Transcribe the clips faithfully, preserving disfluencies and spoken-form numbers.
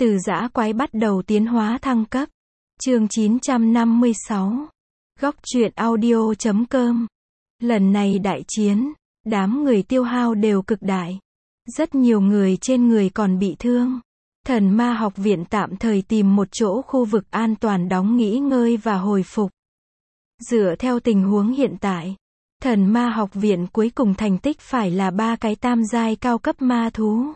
Từ dã quái bắt đầu tiến hóa thăng cấp. Chương chín trăm năm mươi sáu. Góc truyện audio chấm com. Lần này đại chiến, đám người tiêu hao đều cực đại. Rất nhiều người trên người còn bị thương. Thần ma học viện tạm thời tìm một chỗ khu vực an toàn đóng nghỉ ngơi và hồi phục. Dựa theo tình huống hiện tại, thần ma học viện cuối cùng thành tích phải là ba cái tam giai cao cấp ma thú.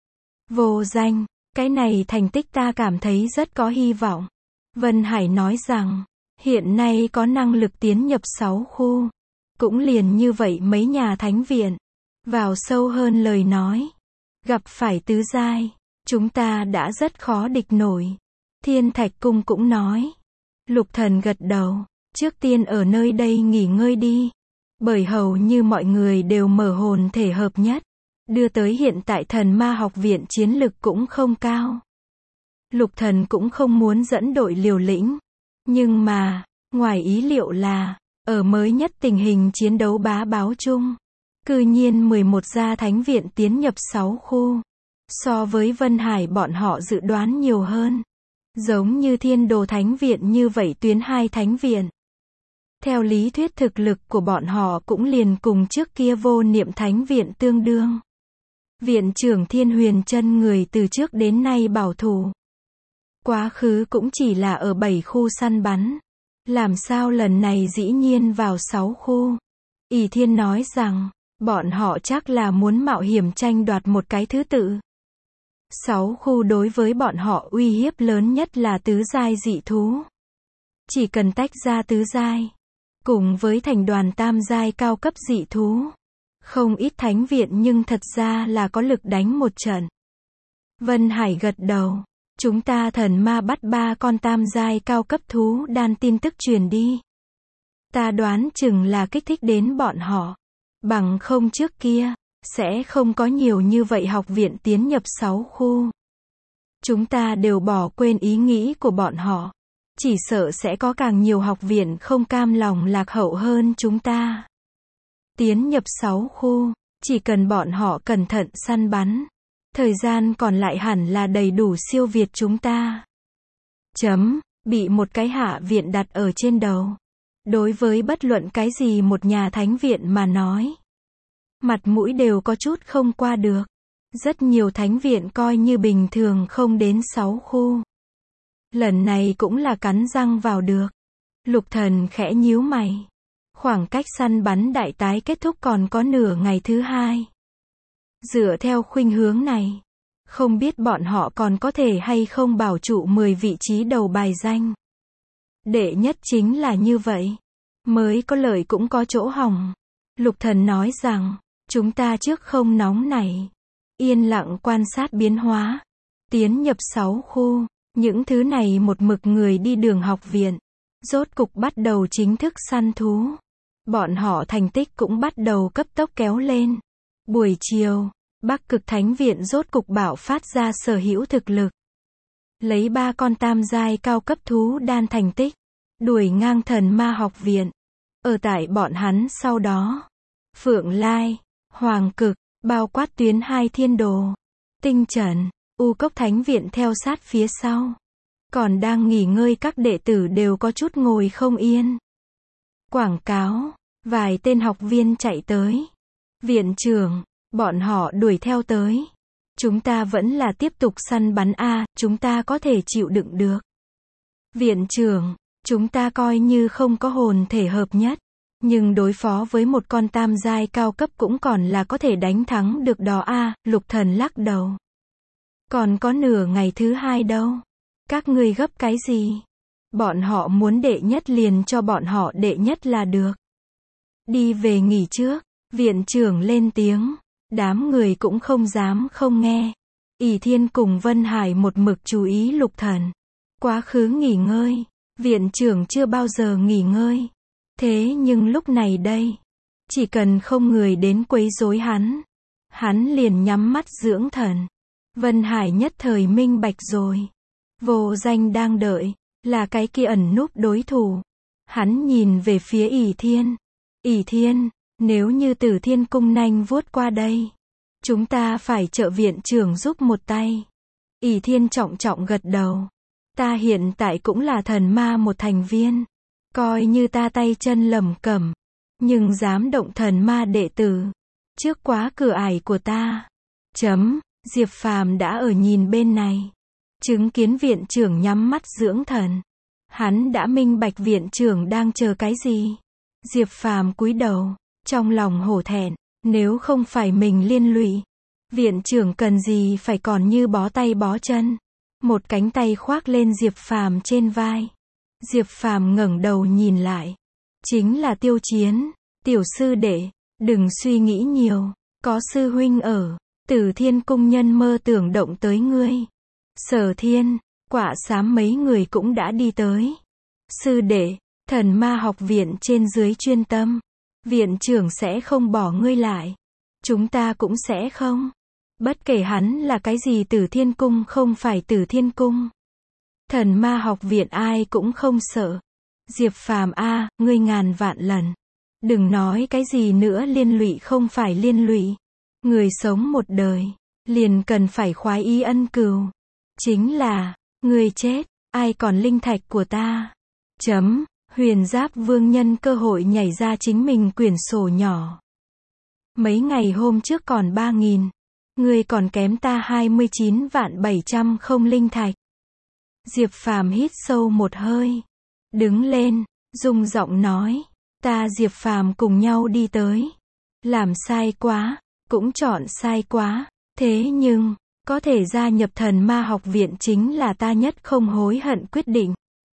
Vô danh, cái này thành tích ta cảm thấy rất có hy vọng. Vân Hải nói rằng, hiện nay có năng lực tiến nhập sáu khu. Cũng liền như vậy mấy nhà thánh viện. Vào sâu hơn lời nói, gặp phải tứ giai, chúng ta đã rất khó địch nổi. Thiên Thạch Cung cũng nói. Lục Thần gật đầu, trước tiên ở nơi đây nghỉ ngơi đi. Bởi hầu như mọi người đều mở hồn thể hợp nhất. Đưa tới hiện tại thần ma học viện chiến lực cũng không cao. Lục Thần cũng không muốn dẫn đội liều lĩnh. Nhưng mà, ngoài ý liệu là, ở mới nhất tình hình chiến đấu bá báo chung, cư nhiên mười một gia thánh viện tiến nhập sáu khu. So với Vân Hải bọn họ dự đoán nhiều hơn. Giống như Thiên Đồ Thánh Viện như vậy tuyến hai thánh viện. Theo lý thuyết thực lực của bọn họ cũng liền cùng trước kia Vô Niệm Thánh Viện tương đương. Viện trưởng Thiên Huyền Chân người từ trước đến nay bảo thủ. Quá khứ cũng chỉ là ở bảy khu săn bắn. Làm sao lần này dĩ nhiên vào sáu khu. ỷ Thiên nói rằng, bọn họ chắc là muốn mạo hiểm tranh đoạt một cái thứ tự. Sáu khu đối với bọn họ uy hiếp lớn nhất là tứ giai dị thú. Chỉ cần tách ra tứ giai, cùng với thành đoàn tam giai cao cấp dị thú. Không ít thánh viện nhưng thật ra là có lực đánh một trận. Vân Hải gật đầu. Chúng ta thần ma bắt ba con tam giai cao cấp thú đan tin tức truyền đi. Ta đoán chừng là kích thích đến bọn họ. Bằng không trước kia, sẽ không có nhiều như vậy học viện tiến nhập sáu khu. Chúng ta đều bỏ quên ý nghĩ của bọn họ. Chỉ sợ sẽ có càng nhiều học viện không cam lòng lạc hậu hơn chúng ta. Tiến nhập sáu khu, chỉ cần bọn họ cẩn thận săn bắn. Thời gian còn lại hẳn là đầy đủ siêu việt chúng ta. Chấm, bị một cái hạ viện đặt ở trên đầu. Đối với bất luận cái gì một nhà thánh viện mà nói. Mặt mũi đều có chút không qua được. Rất nhiều thánh viện coi như bình thường không đến sáu khu. Lần này cũng là cắn răng vào được. Lục Thần khẽ nhíu mày. Khoảng cách săn bắn đại tái kết thúc còn có nửa ngày thứ hai. Dựa theo khuynh hướng này, không biết bọn họ còn có thể hay không bảo trụ mười vị trí đầu bài danh. Đệ nhất chính là như vậy. Mới có lợi cũng có chỗ hỏng. Lục Thần nói rằng, chúng ta trước không nóng nảy. Yên lặng quan sát biến hóa. Tiến nhập sáu khu. Những thứ này một mực người đi đường học viện. Rốt cục bắt đầu chính thức săn thú. Bọn họ thành tích cũng bắt đầu cấp tốc kéo lên. Buổi chiều, Bắc Cực Thánh Viện rốt cục bạo phát ra sở hữu thực lực. Lấy ba con tam giai cao cấp thú đan thành tích. Đuổi ngang thần ma học viện. Ở tại bọn hắn sau đó. Phượng Lai, Hoàng Cực, bao quát tuyến hai Thiên Đồ. Tinh Trần, U Cốc Thánh Viện theo sát phía sau. Còn đang nghỉ ngơi các đệ tử đều có chút ngồi không yên. Quảng cáo, vài tên học viên chạy tới. Viện trưởng, bọn họ đuổi theo tới. Chúng ta vẫn là tiếp tục săn bắn a, chúng ta có thể chịu đựng được. Viện trưởng, chúng ta coi như không có hồn thể hợp nhất. Nhưng đối phó với một con tam giai cao cấp cũng còn là có thể đánh thắng được đó a, Lục Thần lắc đầu. Còn có nửa ngày thứ hai đâu. Các ngươi gấp cái gì? Bọn họ muốn đệ nhất liền cho bọn họ đệ nhất là được. Đi về nghỉ trước. Viện trưởng lên tiếng. Đám người cũng không dám không nghe. ỷ Thiên cùng Vân Hải một mực chú ý Lục Thần. Quá khứ nghỉ ngơi. Viện trưởng chưa bao giờ nghỉ ngơi. Thế nhưng lúc này đây. Chỉ cần không người đến quấy rối hắn. Hắn liền nhắm mắt dưỡng thần. Vân Hải nhất thời minh bạch rồi. Vô danh đang đợi. Là cái kia ẩn núp đối thủ. Hắn nhìn về phía ỷ Thiên. ỷ Thiên. Nếu như Tử Thiên Cung nhanh vuốt qua đây, chúng ta phải trợ viện trưởng giúp một tay. Ỷ Thiên trọng trọng gật đầu. Ta hiện tại cũng là thần ma một thành viên. Coi như ta tay chân lầm cẩm. Nhưng dám động thần ma đệ tử. Trước quá cửa ải của ta. Chấm. Diệp Phàm đã ở nhìn bên này. Chứng kiến viện trưởng nhắm mắt dưỡng thần. Hắn đã minh bạch viện trưởng đang chờ cái gì. Diệp Phàm cúi đầu. Trong lòng hổ thẹn. Nếu không phải mình liên lụy. Viện trưởng cần gì phải còn như bó tay bó chân. Một cánh tay khoác lên Diệp Phàm trên vai. Diệp Phàm ngẩng đầu nhìn lại. Chính là Tiêu Chiến. Tiểu sư đệ, đừng suy nghĩ nhiều. Có sư huynh ở. Tử Thiên cung nhân mơ tưởng động tới ngươi. Sở Thiên, Quạ Xám mấy người cũng đã đi tới. Sư đệ, thần ma học viện trên dưới chuyên tâm. Viện trưởng sẽ không bỏ ngươi lại. Chúng ta cũng sẽ không. Bất kể hắn là cái gì, Tử Thiên cung không phải Tử Thiên cung. Thần ma học viện ai cũng không sợ. Diệp Phàm a, ngươi ngàn vạn lần. Đừng nói cái gì nữa, liên lụy không phải liên lụy. Người sống một đời, liền cần phải khoái ý ân cừu. Chính là, người chết, ai còn linh thạch của ta. Chấm. Huyền Giáp Vương nhân cơ hội nhảy ra chính mình quyển sổ nhỏ. Mấy ngày hôm trước còn ba nghìn. Ngươi còn kém ta hai mươi chín vạn bảy trăm không linh thạch. Diệp Phàm hít sâu một hơi. Đứng lên, rung giọng nói. Ta Diệp Phàm cùng nhau đi tới. Làm sai quá, cũng chọn sai quá. Thế nhưng, có thể gia nhập thần ma học viện chính là ta nhất không hối hận quyết định.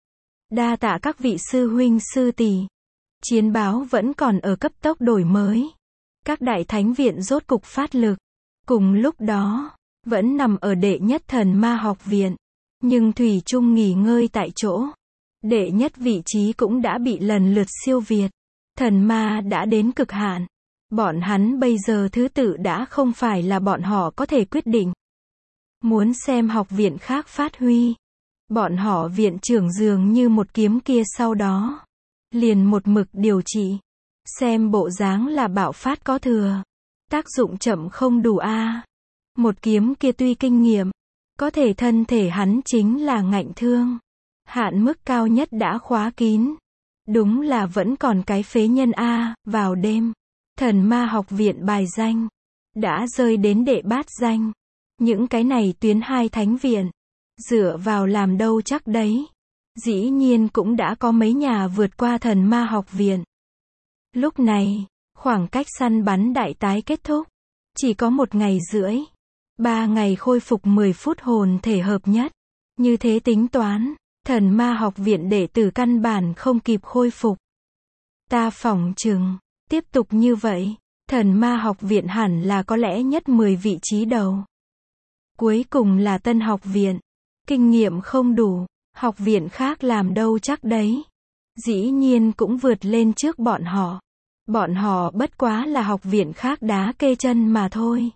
Đa tạ các vị sư huynh sư tỷ. Chiến báo vẫn còn ở cấp tốc đổi mới. Các đại thánh viện rốt cục phát lực. Cùng lúc đó, vẫn nằm ở đệ nhất thần ma học viện. Nhưng thủy chung nghỉ ngơi tại chỗ. Đệ nhất vị trí cũng đã bị lần lượt siêu việt. Thần ma đã đến cực hạn. Bọn hắn bây giờ thứ tự đã không phải là bọn họ có thể quyết định. Muốn xem học viện khác phát huy. Bọn họ viện trưởng dường như một kiếm kia sau đó. Liền một mực điều trị. Xem bộ dáng là bạo phát có thừa. Tác dụng chậm không đủ a. Một kiếm kia tuy kinh nghiệm. Có thể thân thể hắn chính là ngạnh thương. Hạn mức cao nhất đã khóa kín. Đúng là vẫn còn cái phế nhân a. Vào đêm, thần ma học viện bài danh đã rơi đến đệ bát danh. Những cái này tuyến hai thánh viện, dựa vào làm đâu chắc đấy. Dĩ nhiên cũng đã có mấy nhà vượt qua thần ma học viện. Lúc này, khoảng cách săn bắn đại tái kết thúc. Chỉ có một ngày rưỡi. Ba ngày khôi phục mười phút hồn thể hợp nhất. Như thế tính toán, thần ma học viện đệ tử căn bản không kịp khôi phục. Ta phỏng chừng, tiếp tục như vậy, thần ma học viện hẳn là có lẽ nhất mười vị trí đầu. Cuối cùng là Tân học viện. Kinh nghiệm không đủ, học viện khác làm đâu chắc đấy. Dĩ nhiên cũng vượt lên trước bọn họ. Bọn họ bất quá là học viện khác đá kê chân mà thôi.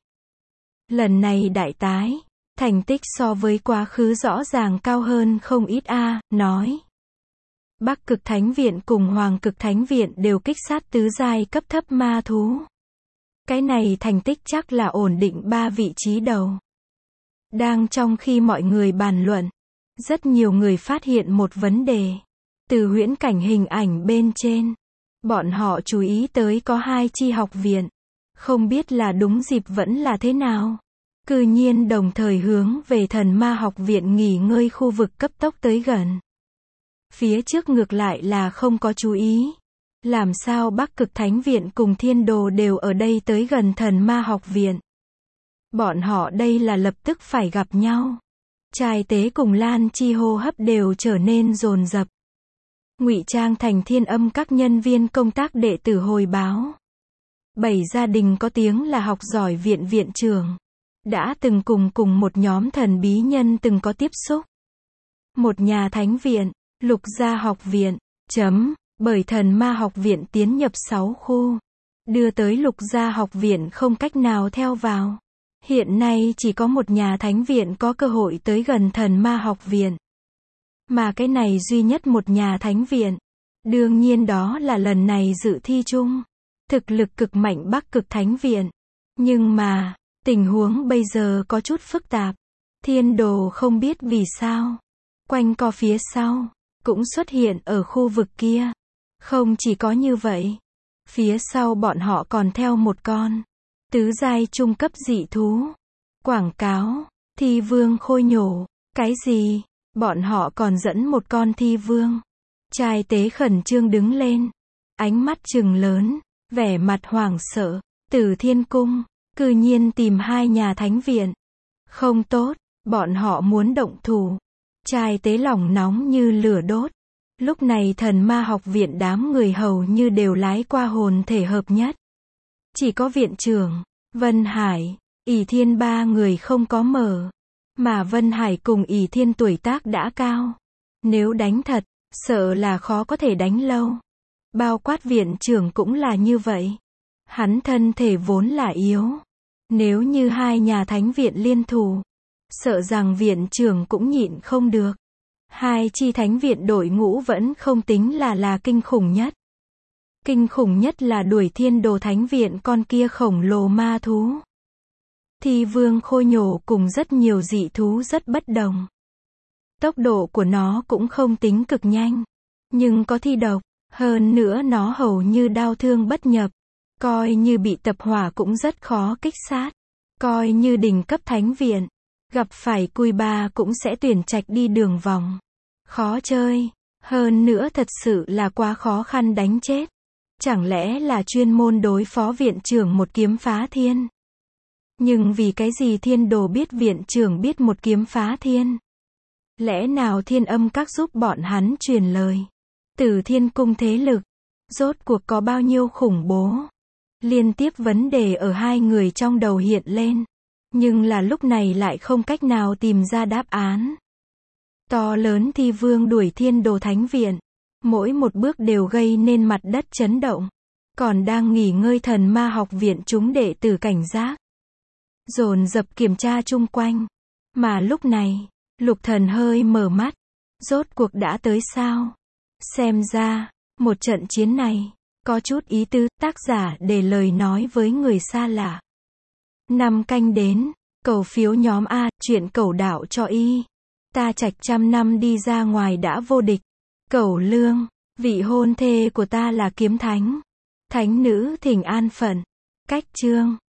Lần này đại tái, thành tích so với quá khứ rõ ràng cao hơn không ít a, nói. Bắc Cực Thánh Viện cùng Hoàng Cực Thánh Viện đều kích sát tứ giai cấp thấp ma thú. Cái này thành tích chắc là ổn định ba vị trí đầu. Đang trong khi mọi người bàn luận, rất nhiều người phát hiện một vấn đề. Từ huyễn cảnh hình ảnh bên trên, bọn họ chú ý tới có hai chi học viện. Không biết là đúng dịp vẫn là thế nào. Cư nhiên đồng thời hướng về thần ma học viện nghỉ ngơi khu vực cấp tốc tới gần. Phía trước ngược lại là không có chú ý. Làm sao Bắc Cực Thánh Viện cùng Thiên Đồ đều ở đây tới gần thần ma học viện. Bọn họ đây là lập tức phải gặp nhau. Trai Tế cùng Lan Chi hô hấp đều trở nên dồn dập. Ngụy trang thành Thiên Âm các nhân viên công tác đệ tử hồi báo. Bảy gia đình có tiếng là học giỏi viện viện trưởng. Đã từng cùng cùng một nhóm thần bí nhân từng có tiếp xúc. Một nhà thánh viện, Lục Gia học viện, chấm, bởi thần ma học viện tiến nhập sáu khu. Đưa tới Lục Gia học viện không cách nào theo vào. Hiện nay chỉ có một nhà thánh viện có cơ hội tới gần thần ma học viện. Mà cái này duy nhất một nhà thánh viện. Đương nhiên đó là lần này dự thi chung. Thực lực cực mạnh Bắc Cực Thánh Viện. Nhưng mà, tình huống bây giờ có chút phức tạp. Thiên đồ không biết vì sao. Quanh co phía sau, cũng xuất hiện ở khu vực kia. Không chỉ có như vậy. Phía sau bọn họ còn theo một con. Tứ giai trung cấp dị thú. Quảng cáo. Thi vương khôi nhổ. Cái gì? Bọn họ còn dẫn một con thi vương. Trai tế khẩn trương đứng lên. Ánh mắt trừng lớn. Vẻ mặt hoảng sợ. Tử Thiên Cung. Cư nhiên tìm hai nhà thánh viện. Không tốt. Bọn họ muốn động thủ. Trai tế lòng nóng như lửa đốt. Lúc này thần ma học viện đám người hầu như đều lái qua hồn thể hợp nhất. Chỉ có viện trưởng, Vân Hải, ỷ Thiên ba người không có mở. Mà Vân Hải cùng ỷ Thiên tuổi tác đã cao. Nếu đánh thật, sợ là khó có thể đánh lâu. Bao quát viện trưởng cũng là như vậy. Hắn thân thể vốn là yếu. Nếu như hai nhà thánh viện liên thủ, sợ rằng viện trưởng cũng nhịn không được. Hai chi thánh viện đội ngũ vẫn không tính là là kinh khủng nhất. Kinh khủng nhất là đuổi thiên đồ thánh viện con kia khổng lồ ma thú. Thi vương khôi nhổ cùng rất nhiều dị thú rất bất đồng. Tốc độ của nó cũng không tính cực nhanh. Nhưng có thi độc. Hơn nữa nó hầu như đao thương bất nhập. Coi như bị tập hỏa cũng rất khó kích sát. Coi như đỉnh cấp thánh viện. Gặp phải cùi ba cũng sẽ tuyển trạch đi đường vòng. Khó chơi. Hơn nữa thật sự là quá khó khăn đánh chết. Chẳng lẽ là chuyên môn đối phó viện trưởng một kiếm phá thiên? Nhưng vì cái gì thiên đồ biết viện trưởng biết một kiếm phá thiên? Lẽ nào thiên âm các giúp bọn hắn truyền lời? Tử Thiên Cung thế lực. Rốt cuộc có bao nhiêu khủng bố? Liên tiếp vấn đề ở hai người trong đầu hiện lên. Nhưng là lúc này lại không cách nào tìm ra đáp án. To lớn thi vương đuổi thiên đồ thánh viện. Mỗi một bước đều gây nên mặt đất chấn động. Còn đang nghỉ ngơi thần ma học viện chúng đệ tử cảnh giác. Dồn dập kiểm tra chung quanh. Mà lúc này, Lục Thần hơi mở mắt. Rốt cuộc đã tới sao? Xem ra, một trận chiến này, có chút ý tứ, tác giả để lời nói với người xa lạ. Năm canh đến, cầu phiếu nhóm A, chuyện cẩu đạo cho y. Ta trạch trăm năm đi ra ngoài đã vô địch. Cẩu lương, vị hôn thê của ta là kiếm thánh. Thánh nữ thỉnh an phận. Cách chương.